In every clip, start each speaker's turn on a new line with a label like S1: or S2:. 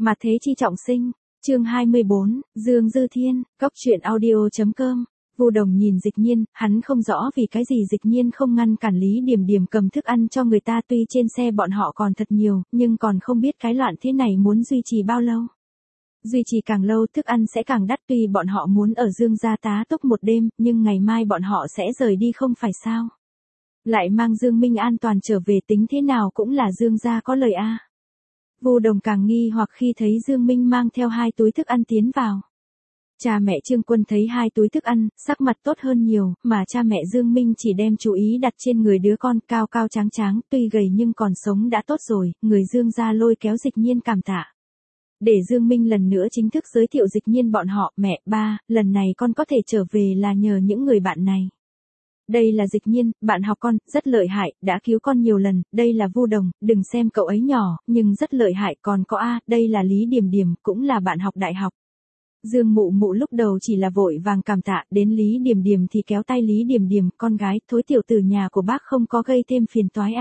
S1: Mà thế chi trọng sinh, chương 24, Dương Dư Thiên, Cóc truyện audio.com. Vu Đồng nhìn Dịch Nhiên, hắn không rõ vì cái gì Dịch Nhiên không ngăn cản Lý Điềm Điềm cầm thức ăn cho người ta, tuy trên xe bọn họ còn thật nhiều, nhưng còn không biết cái loạn thế này muốn duy trì bao lâu. Duy trì càng lâu thức ăn sẽ càng đắt, tuy bọn họ muốn ở Dương gia tá túc một đêm, nhưng ngày mai bọn họ sẽ rời đi không phải sao. Lại mang Dương Minh an toàn trở về, tính thế nào cũng là Dương gia có lời a. Vu Đồng càng nghi hoặc khi thấy Dương Minh mang theo 2 túi thức ăn tiến vào. Cha mẹ Trương Quân thấy 2 túi thức ăn, sắc mặt tốt hơn nhiều, mà cha mẹ Dương Minh chỉ đem chú ý đặt trên người đứa con cao cao tráng tráng, tuy gầy nhưng còn sống đã tốt rồi, người Dương gia lôi kéo Dịch Nhiên cảm tạ. Để Dương Minh lần nữa chính thức giới thiệu Dịch Nhiên bọn họ, mẹ, ba, lần này con có thể trở về là nhờ những người bạn này. Đây là Dịch Nhiên, bạn học con, rất lợi hại, đã cứu con nhiều lần, đây là Vu Đồng, đừng xem cậu ấy nhỏ, nhưng rất lợi hại, còn có đây là Lý Điềm Điềm, cũng là bạn học đại học. Dương Mụ Mụ lúc đầu chỉ là vội vàng cảm tạ, đến Lý Điềm Điềm thì kéo tay Lý Điềm Điềm, con gái, thối tiểu tử nhà của bác không có gây thêm phiền toái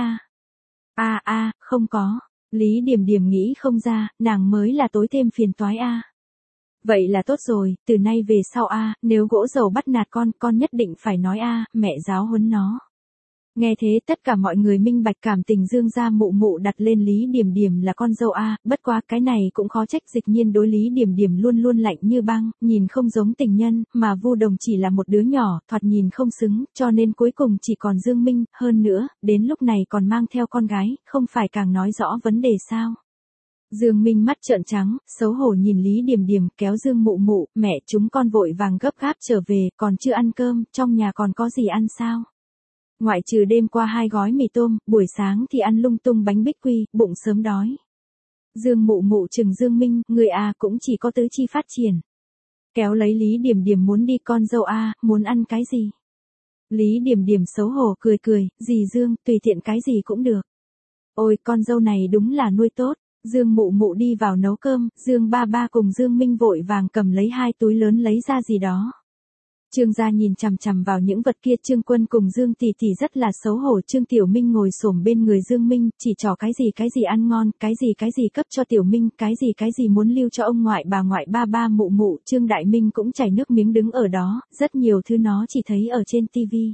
S1: không có. Lý Điềm Điềm nghĩ không ra, nàng mới là tối thêm phiền toái Vậy là tốt rồi, từ nay về sau nếu gỗ dầu bắt nạt con nhất định phải nói mẹ giáo huấn nó. Nghe thế tất cả mọi người minh bạch cảm tình Dương gia Mụ Mụ đặt lên Lý Điềm Điềm là con dâu bất quá cái này cũng khó trách Dịch Nhiên đối Lý Điềm Điềm luôn luôn lạnh như băng, nhìn không giống tình nhân, mà Vu Đồng chỉ là một đứa nhỏ, thoạt nhìn không xứng, cho nên cuối cùng chỉ còn Dương Minh, hơn nữa, đến lúc này còn mang theo con gái, không phải càng nói rõ vấn đề sao. Dương Minh mắt trợn trắng, xấu hổ nhìn Lý Điềm Điềm, kéo Dương Mụ Mụ, mẹ chúng con vội vàng gấp gáp trở về, còn chưa ăn cơm, trong nhà còn có gì ăn sao? Ngoại trừ đêm qua 2 gói mì tôm, buổi sáng thì ăn lung tung bánh bích quy, bụng sớm đói. Dương Mụ Mụ chừng Dương Minh, người cũng chỉ có tứ chi phát triển. Kéo lấy Lý Điềm Điềm muốn đi, con dâu muốn ăn cái gì? Lý Điềm Điềm xấu hổ cười cười, dì Dương, tùy tiện cái gì cũng được. Ôi, con dâu này đúng là nuôi tốt. Dương Mụ Mụ đi vào nấu cơm, Dương ba ba cùng Dương Minh vội vàng cầm lấy 2 túi lớn lấy ra gì đó. Trương gia nhìn chằm chằm vào những vật kia, Trương Quân cùng Dương tỷ tỷ rất là xấu hổ, Trương Tiểu Minh ngồi xổm bên người Dương Minh, chỉ trò cái gì ăn ngon, cái gì cấp cho Tiểu Minh, cái gì muốn lưu cho ông ngoại bà ngoại ba ba mụ mụ, Trương Đại Minh cũng chảy nước miếng đứng ở đó, rất nhiều thứ nó chỉ thấy ở trên tivi.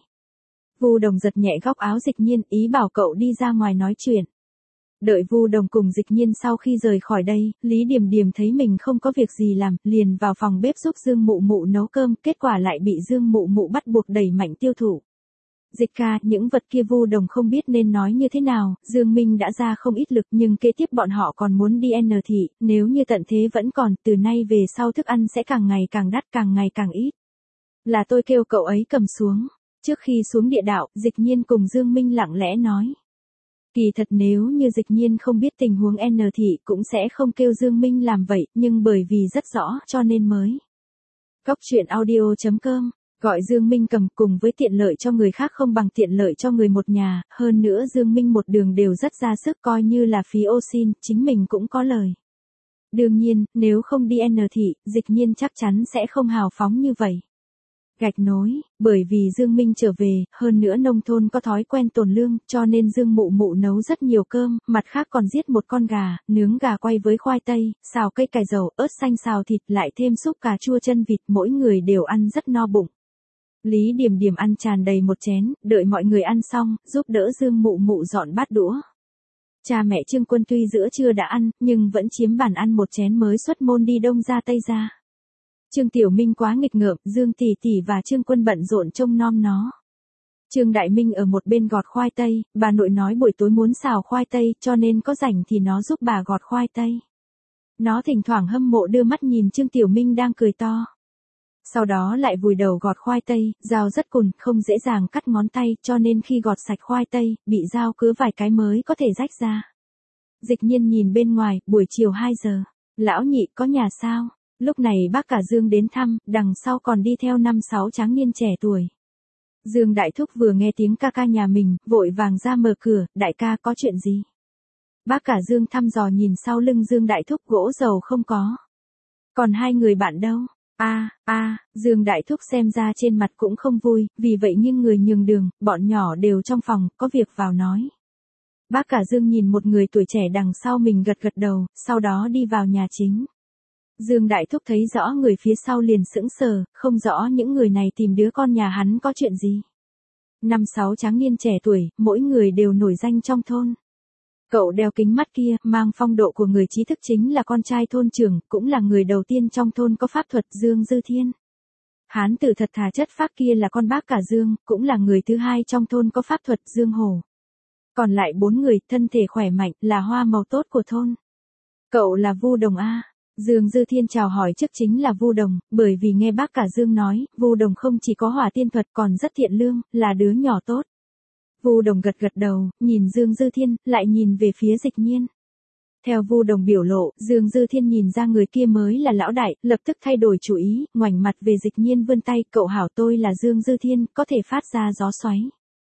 S1: Vu Đồng giật nhẹ góc áo Dịch Nhiên, ý bảo cậu đi ra ngoài nói chuyện. Đợi Vu Đồng cùng Dịch Nhiên sau khi rời khỏi đây, Lý Điềm Điềm thấy mình không có việc gì làm, liền vào phòng bếp giúp Dương Mụ Mụ nấu cơm, kết quả lại bị Dương Mụ Mụ bắt buộc đẩy mạnh tiêu thụ. Dịch ca, những vật kia Vu Đồng không biết nên nói như thế nào, Dương Minh đã ra không ít lực nhưng kế tiếp bọn họ còn muốn đi N thị, nếu như tận thế vẫn còn, từ nay về sau thức ăn sẽ càng ngày càng đắt, càng ngày càng ít. Là tôi kêu cậu ấy cầm xuống. Trước khi xuống địa đạo, Dịch Nhiên cùng Dương Minh lặng lẽ nói. Kỳ thật nếu như Dịch Nhiên không biết tình huống N thị cũng sẽ không kêu Dương Minh làm vậy, nhưng bởi vì rất rõ cho nên mới. Cóc truyện audio.com, gọi Dương Minh cầm cùng với tiện lợi cho người khác không bằng tiện lợi cho người một nhà, hơn nữa Dương Minh một đường đều rất ra sức, coi như là phí ô xin, chính mình cũng có lời. Đương nhiên, nếu không đi N thị, Dịch Nhiên chắc chắn sẽ không hào phóng như vậy. Gạch nối, bởi vì Dương Minh trở về, hơn nữa nông thôn có thói quen tồn lương, cho nên Dương Mụ Mụ nấu rất nhiều cơm, mặt khác còn giết một con gà, nướng gà quay với khoai tây, xào cây cải dầu, ớt xanh xào thịt, lại thêm súp cà chua chân vịt, mỗi người đều ăn rất no bụng. Lý Điềm Điềm ăn tràn đầy một chén, đợi mọi người ăn xong, giúp đỡ Dương Mụ Mụ dọn bát đũa. Cha mẹ Trương Quân tuy giữa trưa đã ăn, nhưng vẫn chiếm bàn ăn một chén mới xuất môn đi đông ra tây ra. Trương Tiểu Minh quá nghịch ngợm, Dương tỷ tỷ và Trương Quân bận rộn trông nom nó. Trương Đại Minh ở một bên gọt khoai tây, bà nội nói buổi tối muốn xào khoai tây, cho nên có rảnh thì nó giúp bà gọt khoai tây. Nó thỉnh thoảng hâm mộ đưa mắt nhìn Trương Tiểu Minh đang cười to. Sau đó lại vùi đầu gọt khoai tây, dao rất cùn, không dễ dàng cắt ngón tay, cho nên khi gọt sạch khoai tây, bị dao cứa vài cái mới có thể rách ra. Dịch Nhiên nhìn bên ngoài, buổi chiều 2 giờ. Lão nhị có nhà sao? Lúc này bác cả Dương đến thăm, đằng sau còn đi theo 5-6 tráng niên trẻ tuổi. Dương Đại Thúc vừa nghe tiếng ca ca nhà mình, vội vàng ra mở cửa, đại ca có chuyện gì? Bác cả Dương thăm dò nhìn sau lưng Dương Đại Thúc, gỗ dầu không có. Còn 2 người bạn đâu? Dương Đại Thúc xem ra trên mặt cũng không vui, vì vậy nghiêng người nhường đường, bọn nhỏ đều trong phòng, có việc vào nói. Bác cả Dương nhìn một người tuổi trẻ đằng sau mình gật gật đầu, sau đó đi vào nhà chính. Dương Đại Thúc thấy rõ người phía sau liền sững sờ, không rõ những người này tìm đứa con nhà hắn có chuyện gì. 5-6 tráng niên trẻ tuổi, mỗi người đều nổi danh trong thôn. Cậu đeo kính mắt kia, mang phong độ của người trí thức chính là con trai thôn trưởng, cũng là người đầu tiên trong thôn có pháp thuật Dương Dư Thiên. Hán tử thật thà chất phác kia là con bác cả Dương, cũng là người thứ hai trong thôn có pháp thuật Dương Hổ. Còn lại 4 người, thân thể khỏe mạnh, là hoa màu tốt của thôn. Cậu là Vu Đồng A. Dương Dư Thiên chào hỏi trước chính là Vu Đồng, bởi vì nghe bác cả Dương nói, Vu Đồng không chỉ có hỏa tiên thuật còn rất thiện lương, là đứa nhỏ tốt. Vu Đồng gật gật đầu, nhìn Dương Dư Thiên, lại nhìn về phía Dịch Nhiên. Theo Vu Đồng biểu lộ, Dương Dư Thiên nhìn ra người kia mới là lão đại, lập tức thay đổi chủ ý, ngoảnh mặt về Dịch Nhiên vươn tay, cậu hảo tôi là Dương Dư Thiên, có thể phát ra gió xoáy.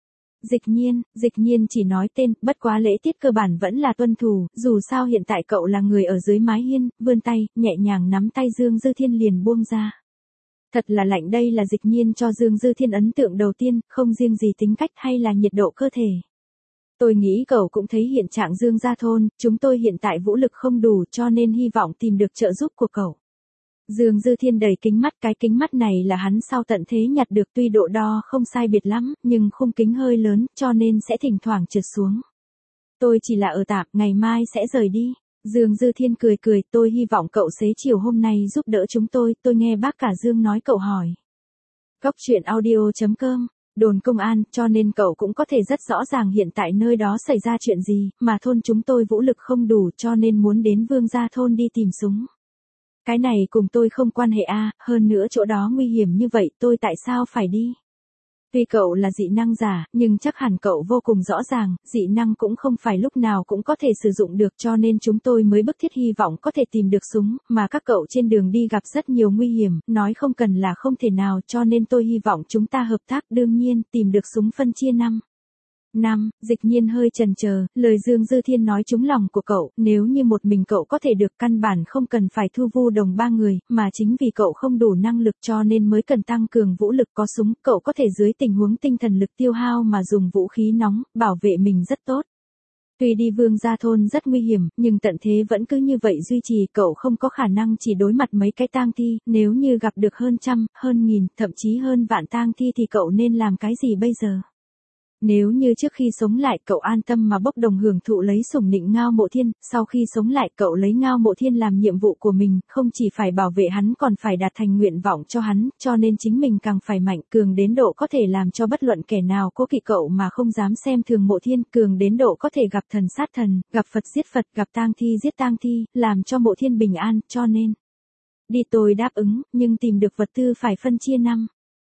S1: Dịch nhiên chỉ nói tên, bất quá lễ tiết cơ bản vẫn là tuân thủ, dù sao hiện tại cậu là người ở dưới mái hiên, vươn tay, nhẹ nhàng nắm tay Dương Dư Thiên liền buông ra. Thật là lạnh, đây là Dịch nhiên cho Dương Dư Thiên ấn tượng đầu tiên, không riêng gì tính cách hay là nhiệt độ cơ thể. Tôi nghĩ cậu cũng thấy hiện trạng Dương gia thôn, chúng tôi hiện tại vũ lực không đủ cho nên hy vọng tìm được trợ giúp của cậu. Dương Dư Thiên đầy kính mắt, cái kính mắt này là hắn sau tận thế nhặt được, tuy độ đo không sai biệt lắm, nhưng khung kính hơi lớn, cho nên sẽ thỉnh thoảng trượt xuống. Tôi chỉ là ở tạm, ngày mai sẽ rời đi. Dương Dư Thiên cười cười, tôi hy vọng cậu xế chiều hôm nay giúp đỡ chúng tôi nghe bác cả Dương nói cậu hỏi. Góc truyện audio.com, đồn công an, cho nên cậu cũng có thể rất rõ ràng hiện tại nơi đó xảy ra chuyện gì, mà thôn chúng tôi vũ lực không đủ cho nên muốn đến Vương gia thôn đi tìm súng. Cái này cùng tôi không quan hệ hơn nữa chỗ đó nguy hiểm như vậy tôi tại sao phải đi? Tuy cậu là dị năng giả, nhưng chắc hẳn cậu vô cùng rõ ràng, dị năng cũng không phải lúc nào cũng có thể sử dụng được cho nên chúng tôi mới bức thiết hy vọng có thể tìm được súng, mà các cậu trên đường đi gặp rất nhiều nguy hiểm, nói không cần là không thể nào cho nên tôi hy vọng chúng ta hợp tác, đương nhiên, tìm được súng phân chia 5. Dịch nhiên hơi chần chờ, lời Dương Dư Thiên nói trúng lòng của cậu, nếu như một mình cậu có thể được căn bản không cần phải thu Vu Đồng 3 người, mà chính vì cậu không đủ năng lực cho nên mới cần tăng cường vũ lực có súng, cậu có thể dưới tình huống tinh thần lực tiêu hao mà dùng vũ khí nóng, bảo vệ mình rất tốt. Tuy đi Vương gia thôn rất nguy hiểm, nhưng tận thế vẫn cứ như vậy duy trì, cậu không có khả năng chỉ đối mặt mấy cái tang thi, nếu như gặp được hơn trăm, hơn nghìn, thậm chí hơn vạn tang thi thì cậu nên làm cái gì bây giờ? Nếu như trước khi sống lại cậu an tâm mà bốc đồng hưởng thụ lấy sủng nịnh Ngao Mộ Thiên, sau khi sống lại cậu lấy Ngao Mộ Thiên làm nhiệm vụ của mình, không chỉ phải bảo vệ hắn còn phải đạt thành nguyện vọng cho hắn, cho nên chính mình càng phải mạnh, cường đến độ có thể làm cho bất luận kẻ nào cố kỵ cậu mà không dám xem thường Mộ Thiên, cường đến độ có thể gặp thần sát thần, gặp Phật giết Phật, gặp tang thi giết tang thi, làm cho Mộ Thiên bình an, cho nên đi tôi đáp ứng, nhưng tìm được vật tư phải phân chia 5.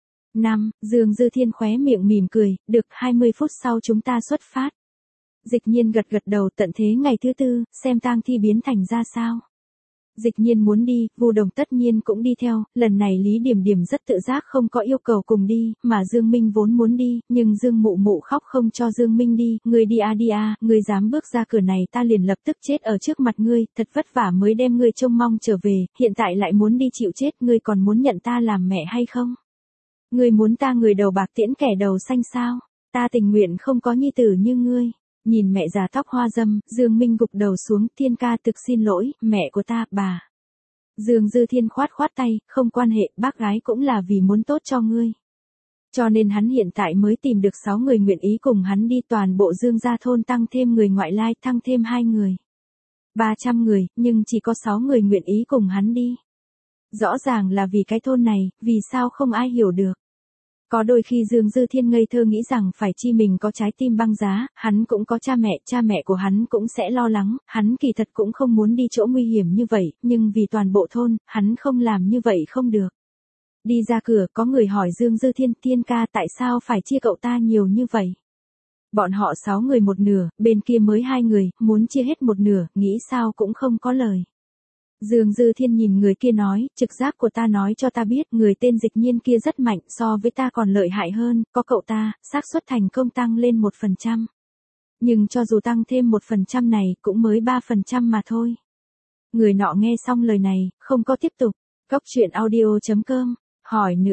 S1: Dương Dư Thiên khóe miệng mỉm cười, được 20 phút sau chúng ta xuất phát. Dịch nhiên gật gật đầu, tận thế ngày thứ 4, xem tang thi biến thành ra sao. Dịch nhiên muốn đi, Vu Đồng tất nhiên cũng đi theo, lần này Lý Điểm Điểm rất tự giác không có yêu cầu cùng đi, mà Dương Minh vốn muốn đi, nhưng Dương Mụ Mụ khóc không cho Dương Minh đi, ngươi đi ngươi dám bước ra cửa này ta liền lập tức chết ở trước mặt ngươi, thật vất vả mới đem ngươi trông mong trở về, hiện tại lại muốn đi chịu chết, ngươi còn muốn nhận ta làm mẹ hay không? Ngươi muốn ta người đầu bạc tiễn kẻ đầu xanh sao? Ta tình nguyện không có nhi tử như ngươi. Nhìn mẹ già tóc hoa dâm, Dương Minh gục đầu xuống, Thiên ca thực xin lỗi, mẹ của ta, bà. Dương Dư Thiên khoát tay, không quan hệ, bác gái cũng là vì muốn tốt cho ngươi. Cho nên hắn hiện tại mới tìm được 6 người nguyện ý cùng hắn đi, toàn bộ Dương gia thôn tăng thêm người ngoại lai, tăng thêm 2 người. 300 người, nhưng chỉ có 6 người nguyện ý cùng hắn đi. Rõ ràng là vì cái thôn này, vì sao không ai hiểu được. Có đôi khi Dương Dư Thiên ngây thơ nghĩ rằng phải chi mình có trái tim băng giá, hắn cũng có cha mẹ của hắn cũng sẽ lo lắng, hắn kỳ thật cũng không muốn đi chỗ nguy hiểm như vậy, nhưng vì toàn bộ thôn, hắn không làm như vậy không được. Đi ra cửa, có người hỏi Dương Dư Thiên, Thiên ca tại sao phải chia cậu ta nhiều như vậy? Bọn họ 6 người một nửa, bên kia mới 2 người, muốn chia hết một nửa, nghĩ sao cũng không có lời. Dương Dư Thiên nhìn người kia nói, trực giác của ta nói cho ta biết, người tên Dịch Nhiên kia rất mạnh, so với ta còn lợi hại hơn, có cậu ta, xác suất thành công tăng lên 1%. Nhưng cho dù tăng thêm 1% này, cũng mới 3% mà thôi. Người nọ nghe xong lời này, không có tiếp tục. Góc truyện audio.com, hỏi nữa,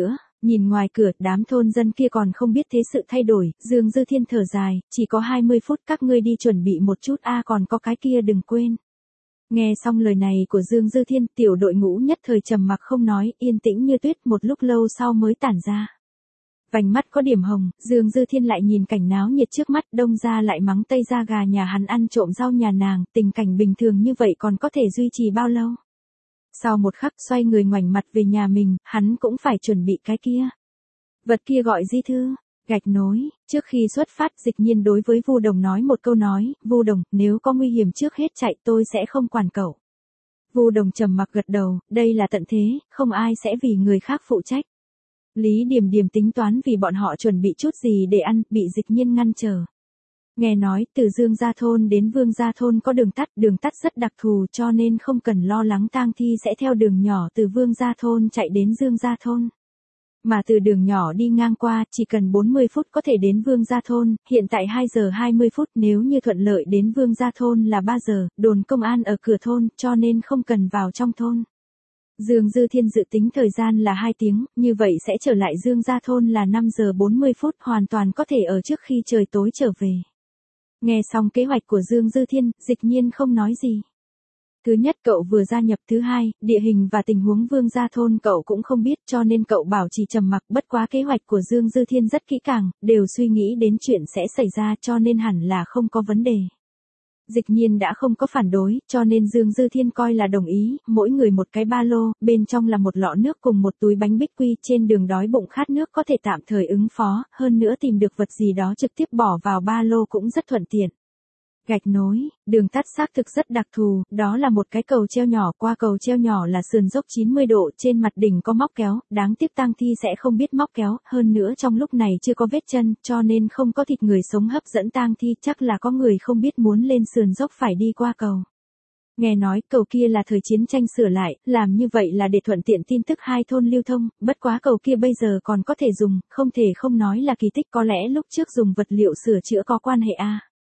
S1: Nhìn ngoài cửa, đám thôn dân kia còn không biết thế sự thay đổi, Dương Dư Thiên thở dài, chỉ có 20 phút các ngươi đi chuẩn bị một chút còn có cái kia đừng quên. Nghe xong lời này của Dương Dư Thiên, tiểu đội ngũ nhất thời trầm mặc không nói, yên tĩnh như tuyết, một lúc lâu sau mới tản ra. Vành mắt có điểm hồng, Dương Dư Thiên lại nhìn cảnh náo nhiệt trước mắt, đông ra lại mắng tây ra gà nhà hắn ăn trộm rau nhà nàng, tình cảnh bình thường như vậy còn có thể duy trì bao lâu. Sau một khắc xoay người ngoảnh mặt về nhà mình, hắn cũng phải chuẩn bị cái kia. Vật kia gọi di thư, gạch nối. Trước khi xuất phát, Dịch Nhiên đối với Vu Đồng nói một câu nói, Vu Đồng, nếu có nguy hiểm trước hết chạy tôi sẽ không quản cậu. Vu Đồng trầm mặc gật đầu, đây là tận thế, không ai sẽ vì người khác phụ trách. Lý Điềm Điềm tính toán vì bọn họ chuẩn bị chút gì để ăn, bị Dịch Nhiên ngăn trở. Nghe nói, từ Dương Gia Thôn đến Vương Gia Thôn có đường tắt rất đặc thù cho nên không cần lo lắng tang thi sẽ theo đường nhỏ từ Vương Gia Thôn chạy đến Dương Gia Thôn. Mà từ đường nhỏ đi ngang qua, chỉ cần 40 phút có thể đến Vương Gia Thôn, hiện tại 2 giờ 20 phút nếu như thuận lợi đến Vương Gia Thôn là 3 giờ, đồn công an ở cửa thôn, cho nên không cần vào trong thôn. Dương Dư Thiên dự tính thời gian là 2 tiếng, như vậy sẽ trở lại Dương Gia Thôn là 5 giờ 40 phút, hoàn toàn có thể ở trước khi trời tối trở về. Nghe xong kế hoạch của Dương Dư Thiên, Dịch Nhiên không nói gì. Thứ nhất cậu vừa gia nhập, thứ hai, địa hình và tình huống Vương Gia Thôn cậu cũng không biết cho nên cậu bảo trì trầm mặc, bất quá kế hoạch của Dương Dư Thiên rất kỹ càng, đều suy nghĩ đến chuyện sẽ xảy ra cho nên hẳn là không có vấn đề. Dịch Nhiên đã không có phản đối, cho nên Dương Dư Thiên coi là đồng ý, mỗi người một cái ba lô, bên trong là một lọ nước cùng một túi bánh bích quy, trên đường đói bụng khát nước có thể tạm thời ứng phó, hơn nữa tìm được vật gì đó trực tiếp bỏ vào ba lô cũng rất thuận tiện. Gạch nối, đường tắt xác thực rất đặc thù, đó là một cái cầu treo nhỏ, qua cầu treo nhỏ là sườn dốc 90 độ, trên mặt đỉnh có móc kéo, đáng tiếc tang thi sẽ không biết móc kéo, hơn nữa trong lúc này chưa có vết chân, cho nên không có thịt người sống hấp dẫn tang thi, chắc là có người không biết muốn lên sườn dốc phải đi qua cầu. Nghe nói cầu kia là thời chiến tranh sửa lại, làm như vậy là để thuận tiện tin tức hai thôn lưu thông, bất quá cầu kia bây giờ còn có thể dùng, không thể không nói là kỳ tích, có lẽ lúc trước dùng vật liệu sửa chữa có quan hệ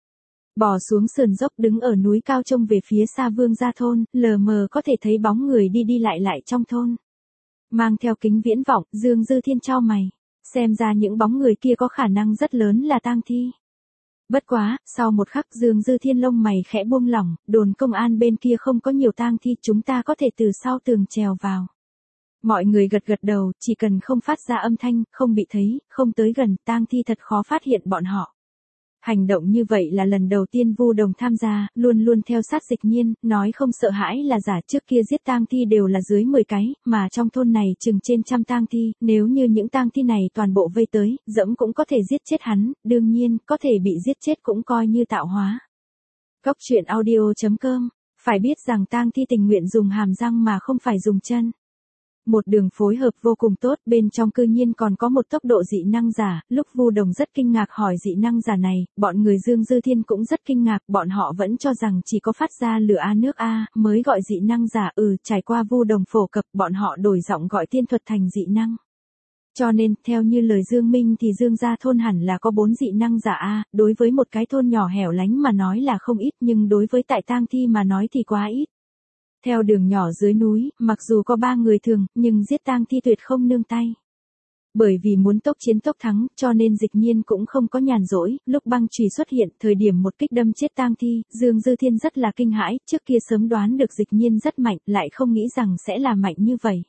S1: Bò xuống sườn dốc đứng ở núi cao trông về phía xa Vương Gia Thôn, lờ mờ có thể thấy bóng người đi đi lại trong thôn. Mang theo kính viễn vọng, Dương Dư Thiên chau mày. Xem ra những bóng người kia có khả năng rất lớn là tang thi. Bất quá, sau một khắc Dương Dư Thiên lông mày khẽ buông lỏng, đồn công an bên kia không có nhiều tang thi, chúng ta có thể từ sau tường trèo vào. Mọi người gật gật đầu, chỉ cần không phát ra âm thanh, không bị thấy, không tới gần, tang thi thật khó phát hiện bọn họ. Hành động như vậy là lần đầu tiên Vu Đồng tham gia, luôn luôn theo sát Dịch Nhiên, nói không sợ hãi là giả, trước kia giết tang thi đều là dưới 10 cái, mà trong thôn này chừng trên 100 tang thi, nếu như những tang thi này toàn bộ vây tới, dẫm cũng có thể giết chết hắn, đương nhiên, có thể bị giết chết cũng coi như tạo hóa. Cốc truyện audio.com, phải biết rằng tang thi tình nguyện dùng hàm răng mà không phải dùng chân. Một đường phối hợp vô cùng tốt, bên trong cư nhiên còn có một tốc độ dị năng giả, lúc Vu Đồng rất kinh ngạc hỏi dị năng giả này, bọn người Dương Dư Thiên cũng rất kinh ngạc, bọn họ vẫn cho rằng chỉ có phát ra lửa nước mới gọi dị năng giả, trải qua Vu Đồng phổ cập, bọn họ đổi giọng gọi tiên thuật thành dị năng. Cho nên, theo như lời Dương Minh thì Dương Gia Thôn hẳn là có 4 dị năng giả đối với một cái thôn nhỏ hẻo lánh mà nói là không ít nhưng đối với tại tang thi mà nói thì quá ít. Theo đường nhỏ dưới núi, mặc dù có 3 người thường, nhưng giết tang thi tuyệt không nương tay. Bởi vì muốn tốc chiến tốc thắng, cho nên Dịch Nhiên cũng không có nhàn rỗi, lúc băng chùy xuất hiện, thời điểm một kích đâm chết tang thi, Dương Dư Thiên rất là kinh hãi, trước kia sớm đoán được Dịch Nhiên rất mạnh, lại không nghĩ rằng sẽ là mạnh như vậy.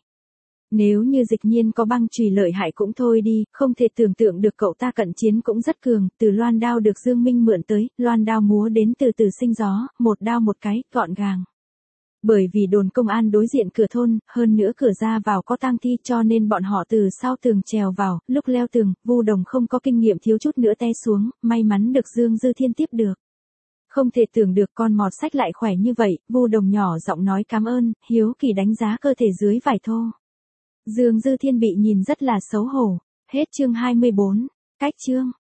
S1: Nếu như Dịch Nhiên có băng chùy lợi hại cũng thôi đi, không thể tưởng tượng được cậu ta cận chiến cũng rất cường, từ loan đao được Dương Minh mượn tới, loan đao múa đến từ từ sinh gió, một đao một cái, gọn gàng. Bởi vì đồn công an đối diện cửa thôn, hơn nữa cửa ra vào có tang thi cho nên bọn họ từ sau tường trèo vào, lúc leo tường, Vu Đồng không có kinh nghiệm thiếu chút nữa té xuống, may mắn được Dương Dư Thiên tiếp được. Không thể tưởng được con mọt sách lại khỏe như vậy, Vu Đồng nhỏ giọng nói cảm ơn, hiếu kỳ đánh giá cơ thể dưới vải thô. Dương Dư Thiên bị nhìn rất là xấu hổ. Hết chương 24, cách chương.